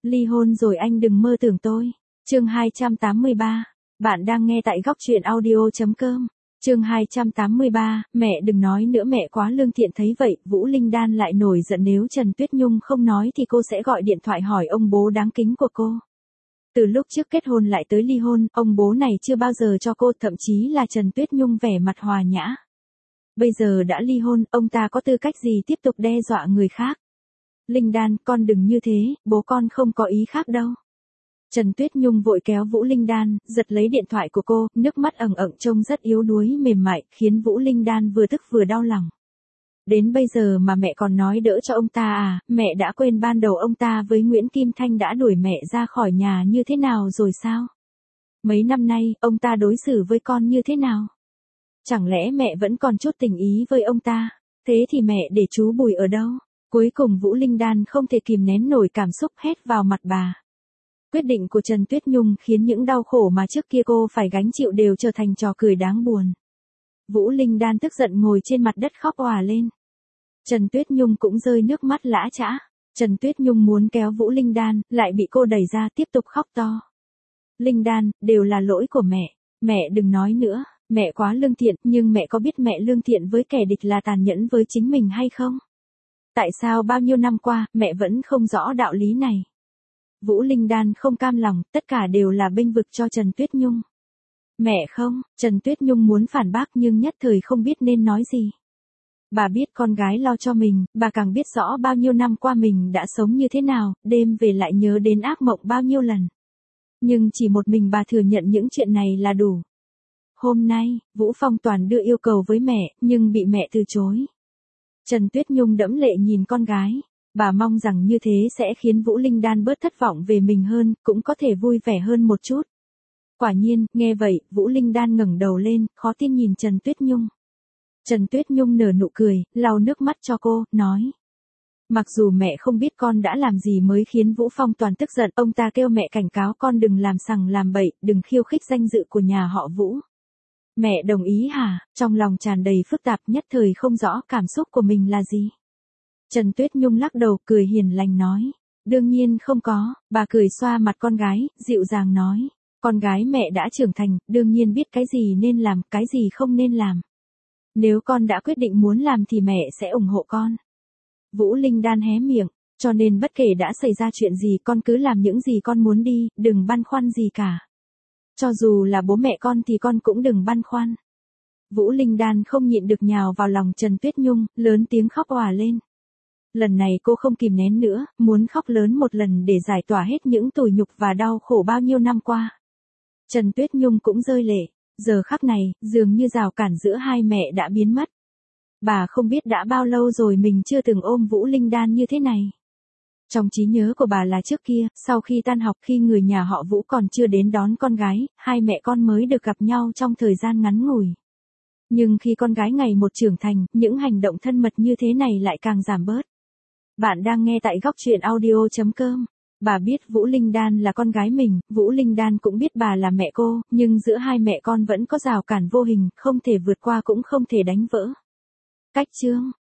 Ly hôn rồi anh đừng mơ tưởng tôi. Chương 283. Bạn đang nghe tại góc truyện audio.com. Chương 283, mẹ đừng nói nữa, mẹ quá lương thiện. Thấy vậy, Vũ Linh Đan lại nổi giận, nếu Trần Tuyết Nhung không nói thì cô sẽ gọi điện thoại hỏi ông bố đáng kính của cô. Từ lúc trước kết hôn lại tới ly hôn, ông bố này chưa bao giờ cho cô, thậm chí là Trần Tuyết Nhung vẻ mặt hòa nhã. Bây giờ đã ly hôn, ông ta có tư cách gì tiếp tục đe dọa người khác? Linh Đan, con đừng như thế, bố con không có ý khác đâu. Trần Tuyết Nhung vội kéo Vũ Linh Đan, giật lấy điện thoại của cô, nước mắt ẩn ẩn trông rất yếu đuối mềm mại, khiến Vũ Linh Đan vừa tức vừa đau lòng. Đến bây giờ mà mẹ còn nói đỡ cho ông ta à, mẹ đã quên ban đầu ông ta với Nguyễn Kim Thanh đã đuổi mẹ ra khỏi nhà như thế nào rồi sao? Mấy năm nay, ông ta đối xử với con như thế nào? Chẳng lẽ mẹ vẫn còn chút tình ý với ông ta? Thế thì mẹ để chú Bùi ở đâu? Cuối cùng Vũ Linh Đan không thể kìm nén nổi cảm xúc hét vào mặt bà. Quyết định của Trần Tuyết Nhung khiến những đau khổ mà trước kia cô phải gánh chịu đều trở thành trò cười đáng buồn. Vũ Linh Đan tức giận ngồi trên mặt đất khóc òa lên. Trần Tuyết Nhung cũng rơi nước mắt lã chã. Trần Tuyết Nhung muốn kéo Vũ Linh Đan, lại bị cô đẩy ra tiếp tục khóc to. Linh Đan, đều là lỗi của mẹ đừng nói nữa, mẹ quá lương thiện, nhưng mẹ có biết mẹ lương thiện với kẻ địch là tàn nhẫn với chính mình hay không? Tại sao bao nhiêu năm qua, mẹ vẫn không rõ đạo lý này? Vũ Linh Đan không cam lòng, tất cả đều là bênh vực cho Trần Tuyết Nhung. Mẹ không, Trần Tuyết Nhung muốn phản bác nhưng nhất thời không biết nên nói gì. Bà biết con gái lo cho mình, bà càng biết rõ bao nhiêu năm qua mình đã sống như thế nào, đêm về lại nhớ đến ác mộng bao nhiêu lần. Nhưng chỉ một mình bà thừa nhận những chuyện này là đủ. Hôm nay, Vũ Phong Toàn đưa yêu cầu với mẹ, nhưng bị mẹ từ chối. Trần Tuyết Nhung đẫm lệ nhìn con gái. Bà mong rằng như thế sẽ khiến Vũ Linh Đan bớt thất vọng về mình hơn, cũng có thể vui vẻ hơn một chút. Quả nhiên, nghe vậy, Vũ Linh Đan ngẩng đầu lên, khó tin nhìn Trần Tuyết Nhung. Trần Tuyết Nhung nở nụ cười, lau nước mắt cho cô, nói. Mặc dù mẹ không biết con đã làm gì mới khiến Vũ Phong Toàn tức giận, ông ta kêu mẹ cảnh cáo con đừng làm sằng làm bậy, đừng khiêu khích danh dự của nhà họ Vũ. Mẹ đồng ý hả? Trong lòng tràn đầy phức tạp, nhất thời không rõ cảm xúc của mình là gì. Trần Tuyết Nhung lắc đầu, cười hiền lành nói. Đương nhiên không có, bà cười xoa mặt con gái, dịu dàng nói. Con gái mẹ đã trưởng thành, đương nhiên biết cái gì nên làm, cái gì không nên làm. Nếu con đã quyết định muốn làm thì mẹ sẽ ủng hộ con. Vũ Linh Đan hé miệng, cho nên bất kể đã xảy ra chuyện gì con cứ làm những gì con muốn đi, đừng băn khoăn gì cả. Cho dù là bố mẹ con thì con cũng đừng băn khoăn. Vũ Linh Đan không nhịn được nhào vào lòng Trần Tuyết Nhung, lớn tiếng khóc òa lên. Lần này cô không kìm nén nữa, muốn khóc lớn một lần để giải tỏa hết những tủi nhục và đau khổ bao nhiêu năm qua. Trần Tuyết Nhung cũng rơi lệ, giờ khắc này, dường như rào cản giữa hai mẹ đã biến mất. Bà không biết đã bao lâu rồi mình chưa từng ôm Vũ Linh Đan như thế này. Trong trí nhớ của bà là trước kia, sau khi tan học khi người nhà họ Vũ còn chưa đến đón con gái, hai mẹ con mới được gặp nhau trong thời gian ngắn ngủi. Nhưng khi con gái ngày một trưởng thành, những hành động thân mật như thế này lại càng giảm bớt. Bạn đang nghe tại góc truyện audio.com. Bà biết Vũ Linh Đan là con gái mình, Vũ Linh Đan cũng biết bà là mẹ cô, nhưng giữa hai mẹ con vẫn có rào cản vô hình, không thể vượt qua cũng không thể đánh vỡ. Cách chương